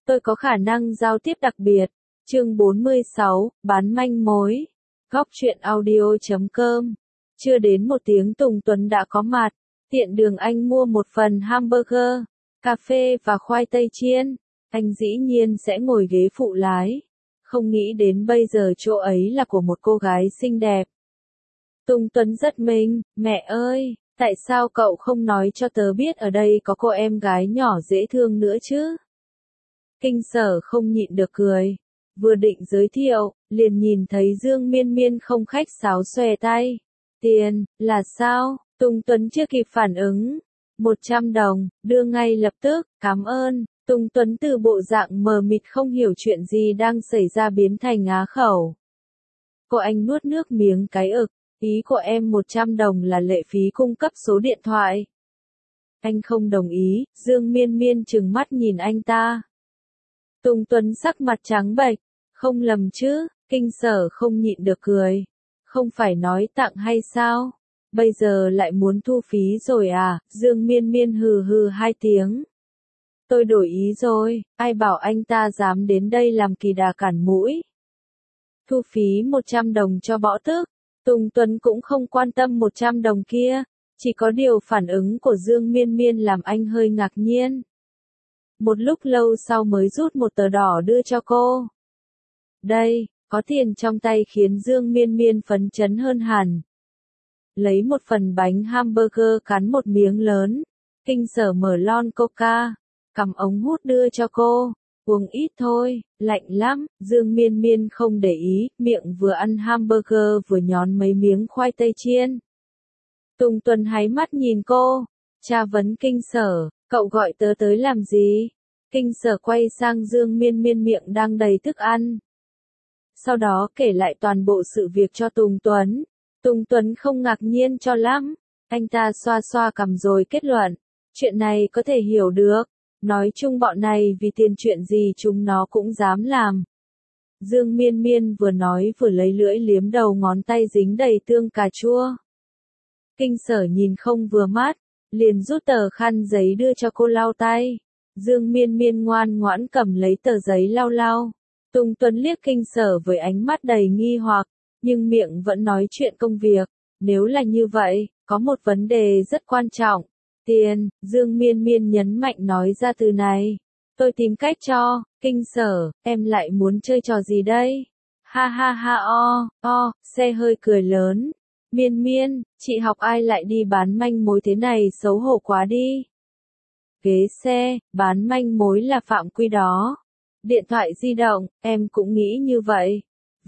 Tôi có khả năng giao tiếp đặc biệt. Chương 46, bán manh mối. Góc truyện audio.com. Chưa đến 1 tiếng Tùng Tuấn đã có mặt. Tiện đường anh mua một phần hamburger, cà phê và khoai tây chiên. Anh dĩ nhiên sẽ ngồi ghế phụ lái. Không nghĩ đến bây giờ chỗ ấy là của một cô gái xinh đẹp. Tùng Tuấn giật mình, mẹ ơi, tại sao cậu không nói cho tớ biết ở đây có cô em gái nhỏ dễ thương nữa chứ? Kinh Sở không nhịn được cười. Vừa định giới thiệu, liền nhìn thấy Dương Miên Miên không khách sáo xòe tay. Tiền, là sao? Tùng Tuấn chưa kịp phản ứng. 100 đồng, đưa ngay lập tức, cảm ơn. Tùng Tuấn từ bộ dạng mờ mịt không hiểu chuyện gì đang xảy ra biến thành á khẩu. Cô anh nuốt nước miếng cái ực. Ý của em 100 đồng là lệ phí cung cấp số điện thoại. Anh không đồng ý, Dương Miên Miên trừng mắt nhìn anh ta. Tùng Tuấn sắc mặt trắng bệch, không lầm chứ, Kinh Sở không nhịn được cười. Không phải nói tặng hay sao? Bây giờ lại muốn thu phí rồi à? Dương Miên Miên hừ hừ 2 tiếng. Tôi đổi ý rồi, ai bảo anh ta dám đến đây làm kỳ đà cản mũi. Thu phí 100 đồng cho bỏ tức. Tùng Tuấn cũng không quan tâm 100 đồng kia, chỉ có điều phản ứng của Dương Miên Miên làm anh hơi ngạc nhiên. Một lúc lâu sau mới rút một tờ đỏ đưa cho cô. Đây, có tiền trong tay khiến Dương Miên Miên phấn chấn hơn hẳn. Lấy một phần bánh hamburger cắn một miếng lớn, Kinh Sở mở lon coca, cầm ống hút đưa cho cô. Uống ít thôi, lạnh lắm, Dương Miên Miên không để ý, miệng vừa ăn hamburger vừa nhón mấy miếng khoai tây chiên. Tùng Tuấn háy mắt nhìn cô, tra vấn Kinh Sở, cậu gọi tớ tới làm gì? Kinh Sở quay sang Dương Miên Miên miệng đang đầy thức ăn. Sau đó kể lại toàn bộ sự việc cho Tùng Tuấn. Tùng Tuấn không ngạc nhiên cho lắm, anh ta xoa xoa cằm rồi kết luận, chuyện này có thể hiểu được. Nói chung bọn này vì tiền chuyện gì chúng nó cũng dám làm. Dương Miên Miên vừa nói vừa lấy lưỡi liếm đầu ngón tay dính đầy tương cà chua. Kinh Sở nhìn không vừa mắt, liền rút tờ khăn giấy đưa cho cô lau tay. Dương Miên Miên ngoan ngoãn cầm lấy tờ giấy lau lau. Tùng Tuấn liếc Kinh Sở với ánh mắt đầy nghi hoặc, nhưng miệng vẫn nói chuyện công việc. Nếu là như vậy, có một vấn đề rất quan trọng. Tiền, Dương Miên Miên nhấn mạnh nói ra từ này. Tôi tìm cách cho, Kinh Sở, em lại muốn chơi trò gì đây? Ha ha ha xe hơi cười lớn. Miên Miên, chị học ai lại đi bán manh mối thế này xấu hổ quá đi. Ghế xe, bán manh mối là phạm quy đó. Điện thoại di động, em cũng nghĩ như vậy.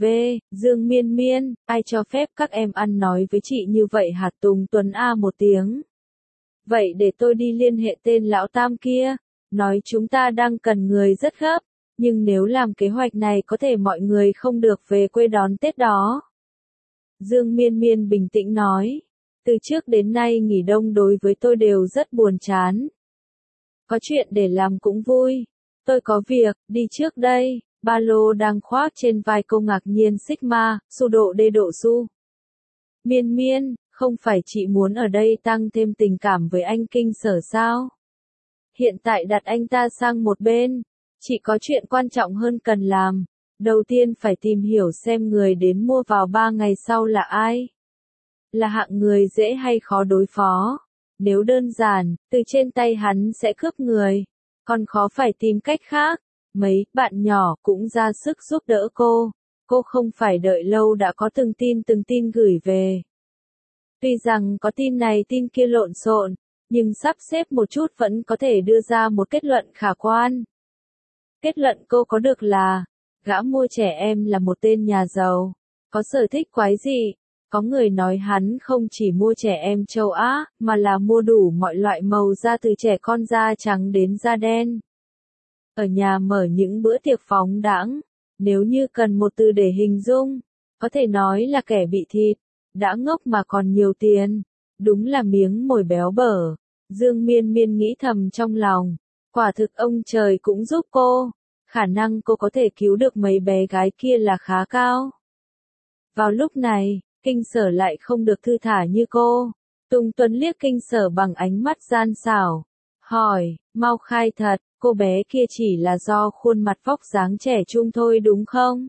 Dương Miên Miên, ai cho phép các em ăn nói với chị như vậy hả? Tùng Tuấn A một tiếng. Vậy để tôi đi liên hệ tên lão tam kia, nói chúng ta đang cần người rất gấp, nhưng nếu làm kế hoạch này có thể mọi người không được về quê đón Tết đó. Dương Miên Miên bình tĩnh nói, từ trước đến nay nghỉ đông đối với tôi đều rất buồn chán. Có chuyện để làm cũng vui, tôi có việc, đi trước đây, ba lô đang khoác trên vai cô ngạc nhiên Sigma, su độ đê độ su. Miên Miên, không phải chị muốn ở đây tăng thêm tình cảm với anh Kinh Sở sao? Hiện tại đặt anh ta sang một bên, chị có chuyện quan trọng hơn cần làm. Đầu tiên phải tìm hiểu xem người đến mua vào 3 ngày sau là ai. Là hạng người dễ hay khó đối phó. Nếu đơn giản, từ trên tay hắn sẽ cướp người. Còn khó phải tìm cách khác. Mấy bạn nhỏ cũng ra sức giúp đỡ cô. Cô không phải đợi lâu đã có từng tin gửi về. Tuy rằng có tin này tin kia lộn xộn, nhưng sắp xếp một chút vẫn có thể đưa ra một kết luận khả quan. Kết luận cô có được là, gã mua trẻ em là một tên nhà giàu, có sở thích quái dị. Có người nói hắn không chỉ mua trẻ em châu Á, mà là mua đủ mọi loại màu da từ trẻ con da trắng đến da đen. Ở nhà mở những bữa tiệc phóng đãng, nếu như cần một từ để hình dung, có thể nói là kẻ bị thịt. Đã ngốc mà còn nhiều tiền, đúng là miếng mồi béo bở. Dương Miên Miên nghĩ thầm trong lòng, quả thực ông trời cũng giúp cô, khả năng cô có thể cứu được mấy bé gái kia là khá cao. Vào lúc này, Kinh Sở lại không được thư thả như cô. Tùng Tuấn liếc Kinh Sở bằng ánh mắt gian xảo, hỏi, mau khai thật, Cô bé kia chỉ là do khuôn mặt vóc dáng trẻ trung thôi đúng không?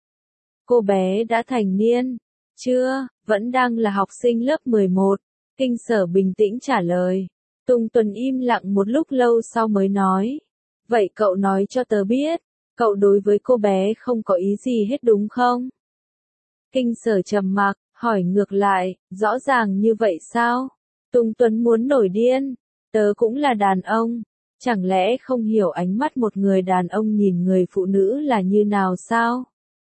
Cô bé đã thành niên. Chưa, vẫn đang là học sinh lớp 11. Kinh Sở bình tĩnh trả lời. Tùng Tuấn im lặng một lúc lâu sau mới nói. Vậy cậu nói cho tớ biết, cậu đối với cô bé không có ý gì hết đúng không? Kinh Sở trầm mặc, hỏi ngược lại, rõ ràng như vậy sao? Tùng Tuấn muốn nổi điên. Tớ cũng là đàn ông. Chẳng lẽ không hiểu ánh mắt một người đàn ông nhìn người phụ nữ là như nào sao?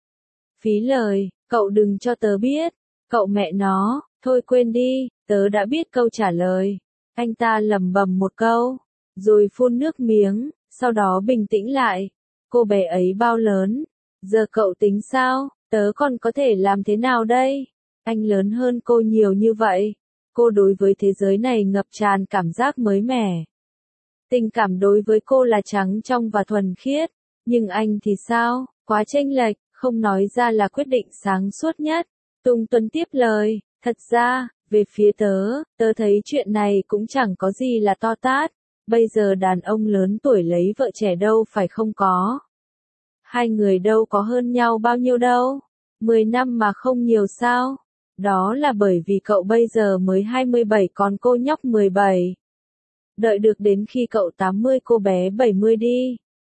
Phí lời, cậu đừng cho tớ biết. Cậu mẹ nó, thôi quên đi, tớ đã biết câu trả lời. Anh ta lẩm bẩm một câu, rồi phun nước miếng, sau đó bình tĩnh lại. Cô bé ấy bao lớn? Giờ cậu tính sao? Tớ còn có thể làm thế nào đây? Anh lớn hơn cô nhiều như vậy. Cô đối với thế giới này ngập tràn cảm giác mới mẻ. Tình cảm đối với cô là trắng trong và thuần khiết. Nhưng anh thì sao? Quá chênh lệch, không nói ra là quyết định sáng suốt nhất. Tùng Tuấn tiếp lời, thật ra, về phía tớ thấy chuyện này cũng chẳng có gì là to tát. Bây giờ đàn ông lớn tuổi lấy vợ trẻ đâu phải không có. Hai người đâu có hơn nhau bao nhiêu đâu. 10 năm mà không nhiều sao. Đó là bởi vì cậu bây giờ mới 27 còn cô nhóc 17. Đợi được đến khi cậu 80 cô bé 70 đi.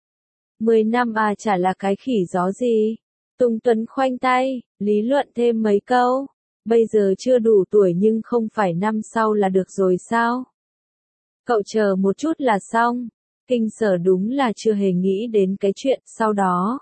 10 năm à chả là cái khỉ gió gì. Tùng Tuấn khoanh tay, lý luận thêm mấy câu. Bây giờ chưa đủ tuổi nhưng không phải năm sau là được rồi sao? Cậu chờ một chút là xong. Kinh Sở đúng là chưa hề nghĩ đến cái chuyện sau đó.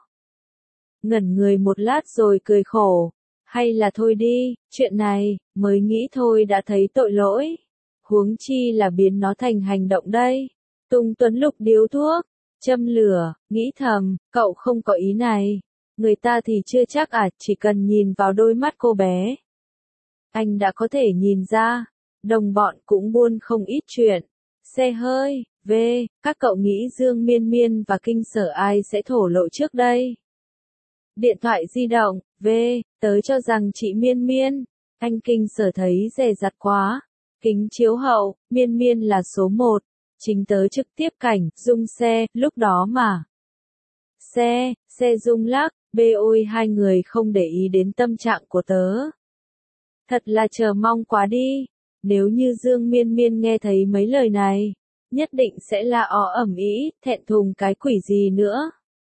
Ngẩn người một lát rồi cười khổ. Hay là thôi đi, chuyện này, mới nghĩ thôi đã thấy tội lỗi. Huống chi là biến nó thành hành động đây. Tùng Tuấn lục điếu thuốc, châm lửa, nghĩ thầm, cậu không có ý này. Người ta thì chưa chắc chỉ cần nhìn vào đôi mắt cô bé. Anh đã có thể nhìn ra, đồng bọn cũng buôn không ít chuyện. Xe hơi, các cậu nghĩ Dương Miên Miên và Kinh Sở ai sẽ thổ lộ trước đây? Điện thoại di động, tớ cho rằng chị Miên Miên. Anh Kinh Sở thấy dè dặt quá. Kính chiếu hậu, Miên Miên là số 1. Chính tớ trực tiếp cảnh, rung xe, lúc đó mà. Xe rung lắc, ôi hai người không để ý đến tâm trạng của tớ. Thật là chờ mong quá đi. Nếu như Dương Miên Miên nghe thấy mấy lời này, nhất định sẽ là ầm ĩ, thẹn thùng cái quỷ gì nữa.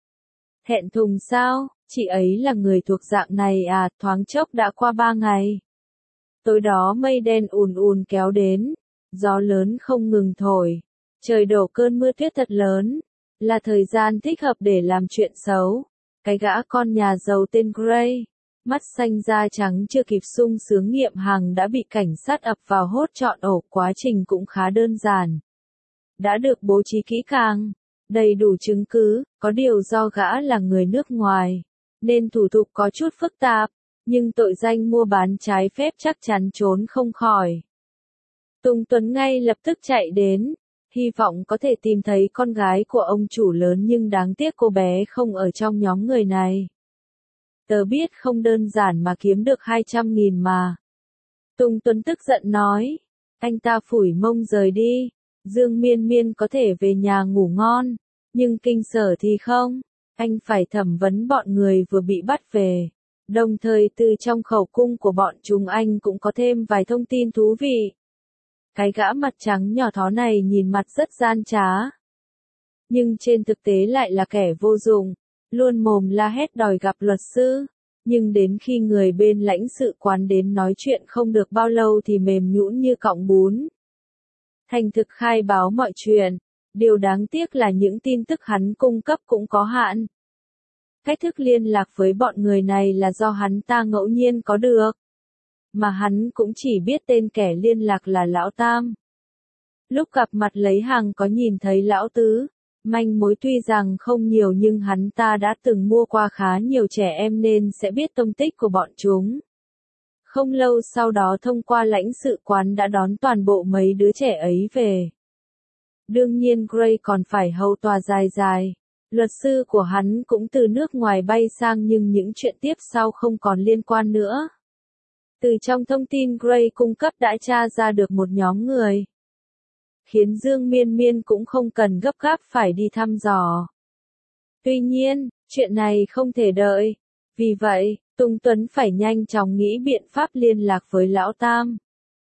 Thẹn thùng sao, chị ấy là người thuộc dạng này thoáng chốc đã qua 3 ngày. Tối đó mây đen ùn ùn kéo đến, gió lớn không ngừng thổi, trời đổ cơn mưa tuyết thật lớn, là thời gian thích hợp để làm chuyện xấu. Cái gã con nhà giàu tên Gray, mắt xanh da trắng chưa kịp sung sướng nghiệm hàng đã bị cảnh sát ập vào hốt trọn ổ, quá trình cũng khá đơn giản. Đã được bố trí kỹ càng, đầy đủ chứng cứ, có điều do gã là người nước ngoài, nên thủ tục có chút phức tạp, nhưng tội danh mua bán trái phép chắc chắn trốn không khỏi. Tùng Tuấn ngay lập tức chạy đến, hy vọng có thể tìm thấy con gái của ông chủ lớn nhưng đáng tiếc cô bé không ở trong nhóm người này. Tớ biết không đơn giản mà kiếm được 200.000 mà. Tùng Tuấn tức giận nói. Anh ta phủi mông rời đi. Dương Miên Miên có thể về nhà ngủ ngon, nhưng Kinh Sở thì không. Anh phải thẩm vấn bọn người vừa bị bắt về. Đồng thời từ trong khẩu cung của bọn chúng anh cũng có thêm vài thông tin thú vị. Cái gã mặt trắng nhỏ thó này nhìn mặt rất gian trá, nhưng trên thực tế lại là kẻ vô dụng, luôn mồm la hét đòi gặp luật sư, nhưng đến khi người bên lãnh sự quán đến nói chuyện không được bao lâu thì mềm nhũn như cọng bún. Thành thực khai báo mọi chuyện, điều đáng tiếc là những tin tức hắn cung cấp cũng có hạn. Cách thức liên lạc với bọn người này là do hắn ta ngẫu nhiên có được, mà hắn cũng chỉ biết tên kẻ liên lạc là Lão Tam. Lúc gặp mặt lấy hàng có nhìn thấy Lão Tứ, manh mối tuy rằng không nhiều nhưng hắn ta đã từng mua qua khá nhiều trẻ em nên sẽ biết tung tích của bọn chúng. Không lâu sau đó thông qua lãnh sự quán đã đón toàn bộ mấy đứa trẻ ấy về. Đương nhiên Gray còn phải hầu tòa dài dài. Luật sư của hắn cũng từ nước ngoài bay sang nhưng những chuyện tiếp sau không còn liên quan nữa. Từ trong thông tin Gray cung cấp đã tra ra được một nhóm người. khiến Dương Miên Miên cũng không cần gấp gáp phải đi thăm dò. Tuy nhiên, chuyện này không thể đợi. Vì vậy, Tung Tuấn phải nhanh chóng nghĩ biện pháp liên lạc với Lão Tam.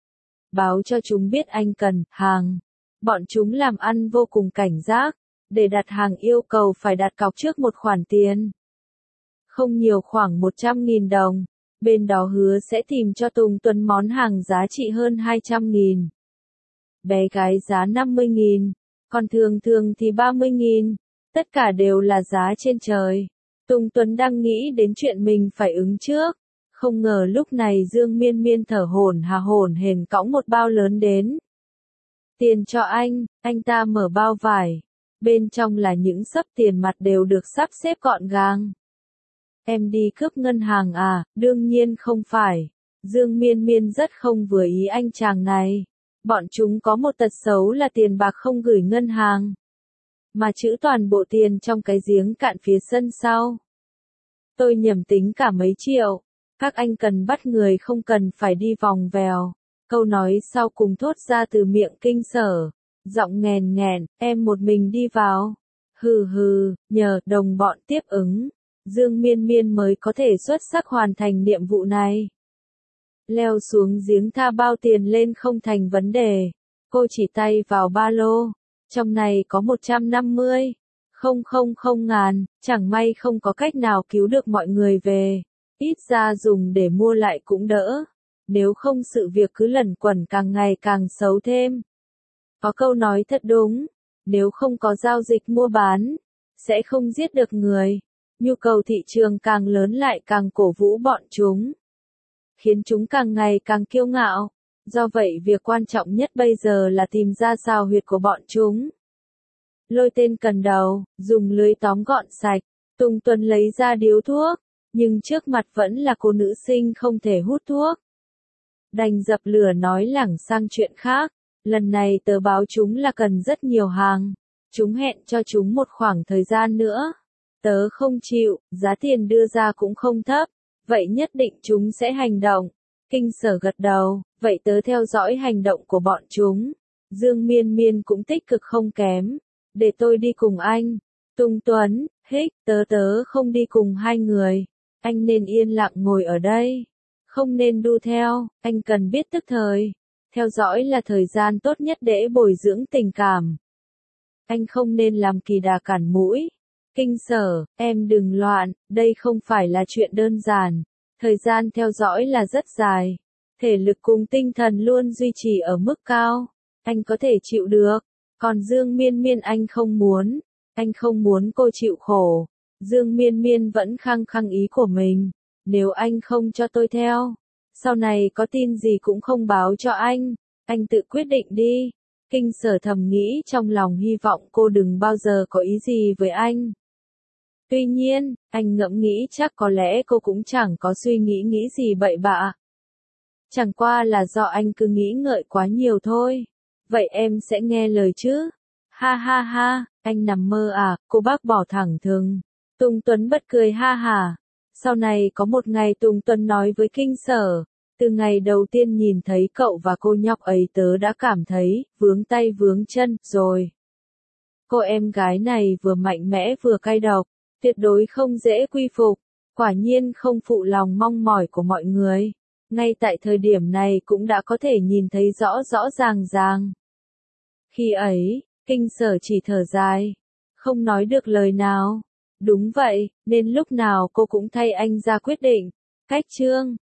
Báo cho chúng biết anh cần hàng. Bọn chúng làm ăn vô cùng cảnh giác. Để đặt hàng yêu cầu phải đặt cọc trước một khoản tiền. Không nhiều, khoảng 100.000 đồng. Bên đó hứa sẽ tìm cho Tùng Tuấn món hàng giá trị hơn 200.000. Bé gái giá 50.000. Còn thường thường thì 30.000. Tất cả đều là giá trên trời. Tùng Tuấn đang nghĩ đến chuyện mình phải ứng trước. Không ngờ lúc này Dương Miên Miên thở hổn hển cõng một bao lớn đến. Tiền cho anh ta mở bao vải. Bên trong là những xấp tiền mặt đều được sắp xếp gọn gàng. Em đi cướp ngân hàng à? Đương nhiên không phải. Dương Miên Miên rất không vừa ý anh chàng này. Bọn chúng có một tật xấu là tiền bạc không gửi ngân hàng. Mà trữ toàn bộ tiền trong cái giếng cạn phía sân sau. Tôi nhầm tính cả mấy triệu. Các anh cần bắt người không cần phải đi vòng vèo. Câu nói sau cùng thốt ra từ miệng Kinh Sở. Giọng nghèn nghẹn, em một mình đi vào. Hừ hừ, nhờ đồng bọn tiếp ứng. Dương Miên Miên mới có thể xuất sắc hoàn thành nhiệm vụ này. Leo xuống giếng tha bao tiền lên không thành vấn đề. Cô chỉ tay vào ba lô. Trong này có 150. Không ngàn, chẳng may không có cách nào cứu được mọi người về. Ít ra dùng để mua lại cũng đỡ. Nếu không sự việc cứ lẩn quẩn càng ngày càng xấu thêm. Có câu nói thật đúng. Nếu không có giao dịch mua bán, sẽ không giết được người. Nhu cầu thị trường càng lớn lại càng cổ vũ bọn chúng. Khiến chúng càng ngày càng kiêu ngạo. Do vậy việc quan trọng nhất bây giờ là tìm ra xào huyệt của bọn chúng. Lôi tên cần đầu, dùng lưới tóm gọn sạch. Tùng Tuấn lấy ra điếu thuốc. Nhưng trước mặt vẫn là cô nữ sinh không thể hút thuốc. Đành dập lửa nói lảng sang chuyện khác. Lần này tờ báo chúng là cần rất nhiều hàng. Chúng hẹn cho chúng một khoảng thời gian nữa. Tớ không chịu, giá tiền đưa ra cũng không thấp. Vậy nhất định chúng sẽ hành động. Kinh Sở gật đầu, vậy tớ theo dõi hành động của bọn chúng. Dương Miên Miên cũng tích cực không kém. Để tôi đi cùng anh. Tung Tuấn, hích, tớ không đi cùng hai người. Anh nên yên lặng ngồi ở đây. Không nên đu theo, anh cần biết tức thời. Theo dõi là thời gian tốt nhất để bồi dưỡng tình cảm. Anh không nên làm kỳ đà cản mũi. Kinh Sở, em đừng loạn, đây không phải là chuyện đơn giản. Thời gian theo dõi là rất dài. Thể lực cùng tinh thần luôn duy trì ở mức cao. Anh có thể chịu được. Còn Dương Miên Miên anh không muốn. Anh không muốn cô chịu khổ. Dương Miên Miên vẫn khăng khăng ý của mình. Nếu anh không cho tôi theo, sau này có tin gì cũng không báo cho anh tự quyết định đi. Kinh Sở thầm nghĩ trong lòng hy vọng cô đừng bao giờ có ý gì với anh. Tuy nhiên, anh ngẫm nghĩ chắc có lẽ cô cũng chẳng có suy nghĩ gì bậy bạ. Chẳng qua là do anh cứ nghĩ ngợi quá nhiều thôi. Vậy em sẽ nghe lời chứ? Ha ha ha, anh nằm mơ à, cô bác bỏ thẳng thừng. Tùng Tuấn bật cười ha hả. Sau này có một ngày Tùng Tuấn nói với Kinh Sở. Từ ngày đầu tiên nhìn thấy cậu và cô nhóc ấy tớ đã cảm thấy, vướng tay vướng chân, rồi. Cô em gái này vừa mạnh mẽ vừa cay độc, tuyệt đối không dễ quy phục, quả nhiên không phụ lòng mong mỏi của mọi người. Ngay tại thời điểm này cũng đã có thể nhìn thấy rõ ràng. Khi ấy, Kinh Sở chỉ thở dài, không nói được lời nào. Đúng vậy, nên lúc nào cô cũng thay anh ra quyết định. Cách chương